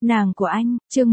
Nàng của anh, chương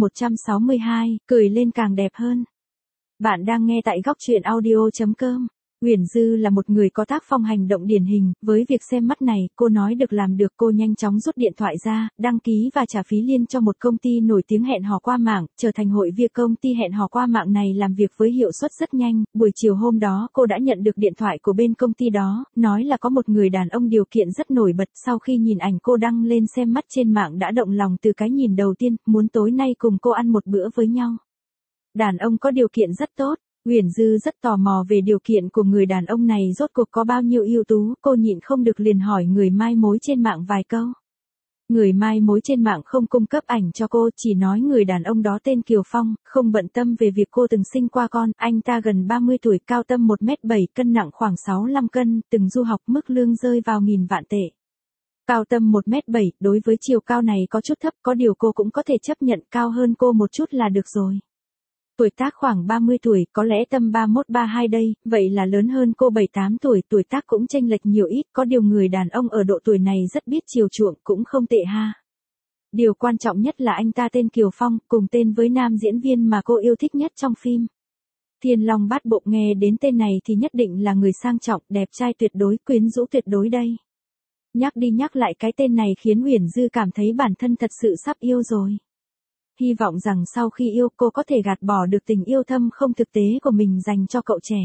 162, cười lên càng đẹp hơn. Bạn đang nghe tại góc truyện audio.com. Uyển Dư là một người có tác phong hành động điển hình, với việc xem mắt này, cô nói được làm được. Cô nhanh chóng rút điện thoại ra, đăng ký và trả phí liên cho một công ty nổi tiếng hẹn hò qua mạng, trở thành hội viên. Công ty hẹn hò qua mạng này làm việc với hiệu suất rất nhanh. Buổi chiều hôm đó cô đã nhận được điện thoại của bên công ty đó, nói là có một người đàn ông điều kiện rất nổi bật. Sau khi nhìn ảnh cô đăng lên xem mắt trên mạng đã động lòng từ cái nhìn đầu tiên, muốn tối nay cùng cô ăn một bữa với nhau. Đàn ông có điều kiện rất tốt. Uyển Dư rất tò mò về điều kiện của người đàn ông này rốt cuộc có bao nhiêu ưu tú, cô nhịn không được liền hỏi người mai mối trên mạng vài câu. Người mai mối trên mạng không cung cấp ảnh cho cô, chỉ nói người đàn ông đó tên Kiều Phong, không bận tâm về việc cô từng sinh qua con. Anh ta gần 30 tuổi, cao tầm 1m7, cân nặng khoảng 65 cân, từng du học, mức lương rơi vào nghìn vạn tệ. Cao tầm 1m7, đối với chiều cao này có chút thấp, có điều cô cũng có thể chấp nhận, cao hơn cô một chút là được rồi. Tuổi tác khoảng 30 tuổi, có lẽ tầm 31-32 đây, vậy là lớn hơn cô 7-8 tuổi, tuổi tác cũng chênh lệch nhiều ít, có điều người đàn ông ở độ tuổi này rất biết chiều chuộng, cũng không tệ ha. Điều quan trọng nhất là anh ta tên Kiều Phong, cùng tên với nam diễn viên mà cô yêu thích nhất trong phim Thiên Long Bát Bộ. Nghe đến tên này thì nhất định là người sang trọng, đẹp trai tuyệt đối, quyến rũ tuyệt đối đây. Nhắc đi nhắc lại cái tên này khiến Uyển Dư cảm thấy bản thân thật sự sắp yêu rồi. Hy vọng rằng sau khi yêu cô có thể gạt bỏ được tình yêu thâm không thực tế của mình dành cho cậu trẻ.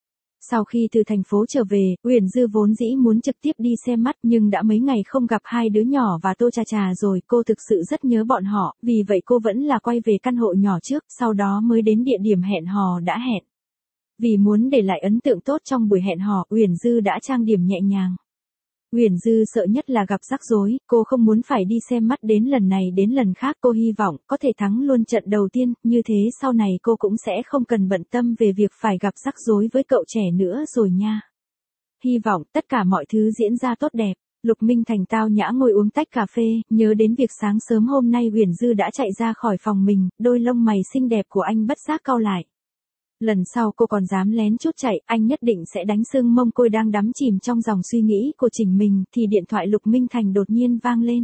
Sau khi từ thành phố trở về, Uyển Dư vốn dĩ muốn trực tiếp đi xem mắt nhưng đã mấy ngày không gặp hai đứa nhỏ và Tô Trà Trà rồi, cô thực sự rất nhớ bọn họ, vì vậy cô vẫn là quay về căn hộ nhỏ trước, sau đó mới đến địa điểm hẹn hò đã hẹn. Vì muốn để lại ấn tượng tốt trong buổi hẹn hò, Uyển Dư đã trang điểm nhẹ nhàng. Uyển Dư sợ nhất là gặp rắc rối, cô không muốn phải đi xem mắt đến lần này đến lần khác, cô hy vọng có thể thắng luôn trận đầu tiên, như thế sau này cô cũng sẽ không cần bận tâm về việc phải gặp rắc rối với cậu trẻ nữa rồi nha. Hy vọng tất cả mọi thứ diễn ra tốt đẹp. Lục Minh Thành tao nhã ngồi uống tách cà phê, nhớ đến việc sáng sớm hôm nay Uyển Dư đã chạy ra khỏi phòng mình, đôi lông mày xinh đẹp của anh bất giác cau lại. Lần sau cô còn dám lén chút chạy, anh nhất định sẽ đánh sưng mông. Cô đang đắm chìm trong dòng suy nghĩ của chính mình, thì điện thoại Lục Minh Thành đột nhiên vang lên.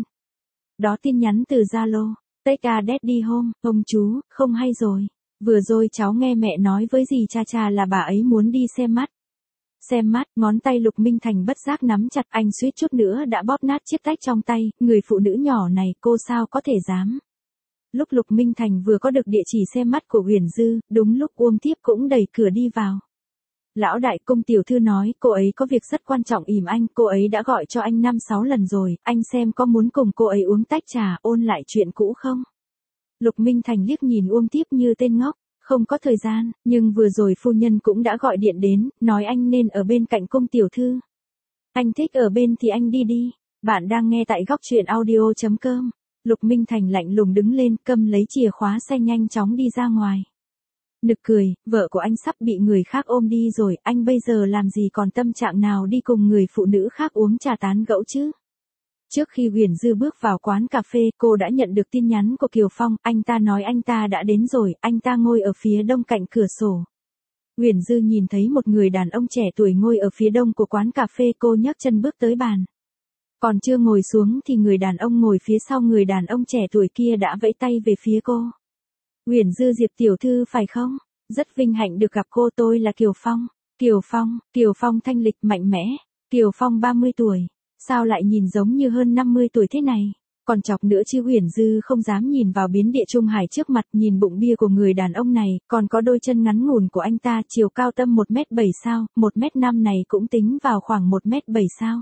Đó tin nhắn từ Zalo. Take a daddy home, ông chú, không hay rồi. Vừa rồi cháu nghe mẹ nói với dì Cha Cha là bà ấy muốn đi xem mắt. Xem mắt, ngón tay Lục Minh Thành bất giác nắm chặt, anh suýt chút nữa đã bóp nát chiếc tách trong tay, người phụ nữ nhỏ này cô sao có thể dám. Lúc Lục Minh Thành vừa có được địa chỉ xem mắt của Uyển Dư, đúng lúc Uông Thiếp cũng đẩy cửa đi vào. Lão đại cung tiểu thư nói cô ấy có việc rất quan trọng ỉm anh, cô ấy đã gọi cho anh 5-6 lần rồi, anh xem có muốn cùng cô ấy uống tách trà ôn lại chuyện cũ không? Lục Minh Thành liếc nhìn Uông Thiếp như tên ngốc, không có thời gian, nhưng vừa rồi phu nhân cũng đã gọi điện đến, nói anh nên ở bên cạnh cung tiểu thư. Anh thích ở bên thì anh đi đi. Bạn đang nghe tại góc truyện audio.com. Lục Minh Thành lạnh lùng đứng lên, cầm lấy chìa khóa xe nhanh chóng đi ra ngoài. Nực cười, vợ của anh sắp bị người khác ôm đi rồi, anh bây giờ làm gì còn tâm trạng nào đi cùng người phụ nữ khác uống trà tán gẫu chứ? Trước khi Uyển Dư bước vào quán cà phê, cô đã nhận được tin nhắn của Kiều Phong, anh ta nói anh ta đã đến rồi, anh ta ngồi ở phía đông cạnh cửa sổ. Uyển Dư nhìn thấy một người đàn ông trẻ tuổi ngồi ở phía đông của quán cà phê, cô nhấc chân bước tới bàn. Còn chưa ngồi xuống thì người đàn ông ngồi phía sau người đàn ông trẻ tuổi kia đã vẫy tay về phía cô. Uyển Dư, Diệp tiểu thư phải không? Rất vinh hạnh được gặp cô, tôi là Kiều Phong. Kiều Phong thanh lịch mạnh mẽ. Kiều Phong 30 tuổi. Sao lại nhìn giống như hơn 50 tuổi thế này? Còn chọc nữa chứ. Uyển Dư không dám nhìn vào biến địa Trung Hải trước mặt, nhìn bụng bia của người đàn ông này, còn có đôi chân ngắn ngủn của anh ta, chiều cao tầm 1m7 sao, 1m5 này cũng tính vào khoảng 1m7 sao.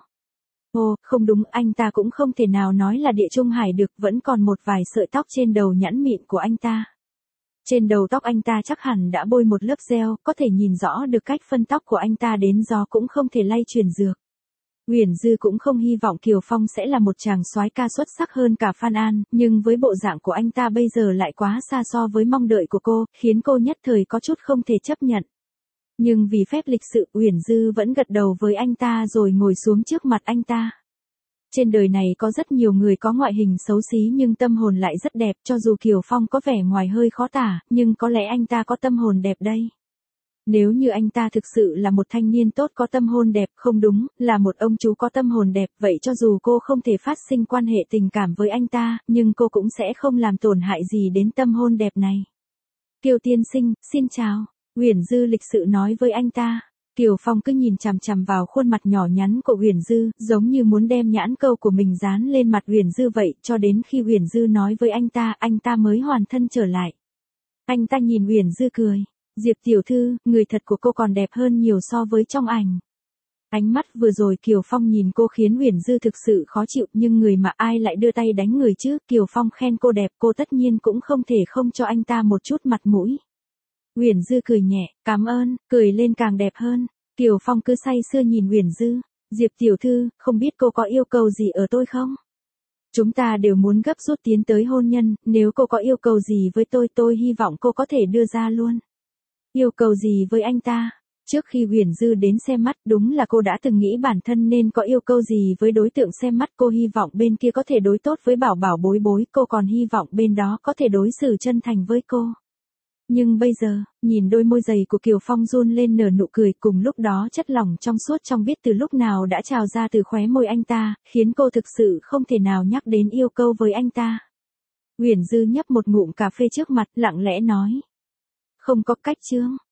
Ồ, không đúng, anh ta cũng không thể nào nói là địa Trung Hải được, vẫn còn một vài sợi tóc trên đầu nhẵn mịn của anh ta. Trên đầu tóc anh ta chắc hẳn đã bôi một lớp gel, có thể nhìn rõ được cách phân tóc của anh ta đến gió cũng không thể lay chuyển dược. Uyển Dư cũng không hy vọng Kiều Phong sẽ là một chàng soái ca xuất sắc hơn cả Phan An, nhưng với bộ dạng của anh ta bây giờ lại quá xa so với mong đợi của cô, khiến cô nhất thời có chút không thể chấp nhận. Nhưng vì phép lịch sự, Uyển Dư vẫn gật đầu với anh ta rồi ngồi xuống trước mặt anh ta. Trên đời này có rất nhiều người có ngoại hình xấu xí nhưng tâm hồn lại rất đẹp, cho dù Kiều Phong có vẻ ngoài hơi khó tả, nhưng có lẽ anh ta có tâm hồn đẹp đây. Nếu như anh ta thực sự là một thanh niên tốt có tâm hồn đẹp, không đúng, là một ông chú có tâm hồn đẹp, vậy cho dù cô không thể phát sinh quan hệ tình cảm với anh ta, nhưng cô cũng sẽ không làm tổn hại gì đến tâm hồn đẹp này. Kiều tiên sinh, xin chào. Uyển Dư lịch sự nói với anh ta. Kiều Phong cứ nhìn chằm chằm vào khuôn mặt nhỏ nhắn của Uyển Dư, giống như muốn đem nhãn câu của mình dán lên mặt Uyển Dư vậy, cho đến khi Uyển Dư nói với anh ta mới hoàn thân trở lại. Anh ta nhìn Uyển Dư cười. Diệp tiểu thư, người thật của cô còn đẹp hơn nhiều so với trong ảnh. Ánh mắt vừa rồi Kiều Phong nhìn cô khiến Uyển Dư thực sự khó chịu, nhưng người mà ai lại đưa tay đánh người chứ, Kiều Phong khen cô đẹp, cô tất nhiên cũng không thể không cho anh ta một chút mặt mũi. Uyển Dư cười nhẹ, cảm ơn, cười lên càng đẹp hơn. Kiều Phong cứ say sưa nhìn Uyển Dư. Diệp tiểu thư, không biết cô có yêu cầu gì ở tôi không? Chúng ta đều muốn gấp rút tiến tới hôn nhân, nếu cô có yêu cầu gì với tôi hy vọng cô có thể đưa ra luôn. Yêu cầu gì với anh ta? Trước khi Uyển Dư đến xem mắt, đúng là cô đã từng nghĩ bản thân nên có yêu cầu gì với đối tượng xem mắt, cô hy vọng bên kia có thể đối tốt với Bảo Bảo Bối Bối, cô còn hy vọng bên đó có thể đối xử chân thành với cô. Nhưng bây giờ, nhìn đôi môi dày của Kiều Phong run lên nở nụ cười, cùng lúc đó chất lỏng trong suốt trong biết từ lúc nào đã trào ra từ khóe môi anh ta, khiến cô thực sự không thể nào nhắc đến yêu cầu với anh ta. Uyển Dư nhấp một ngụm cà phê trước mặt, lặng lẽ nói. Không có cách Trương.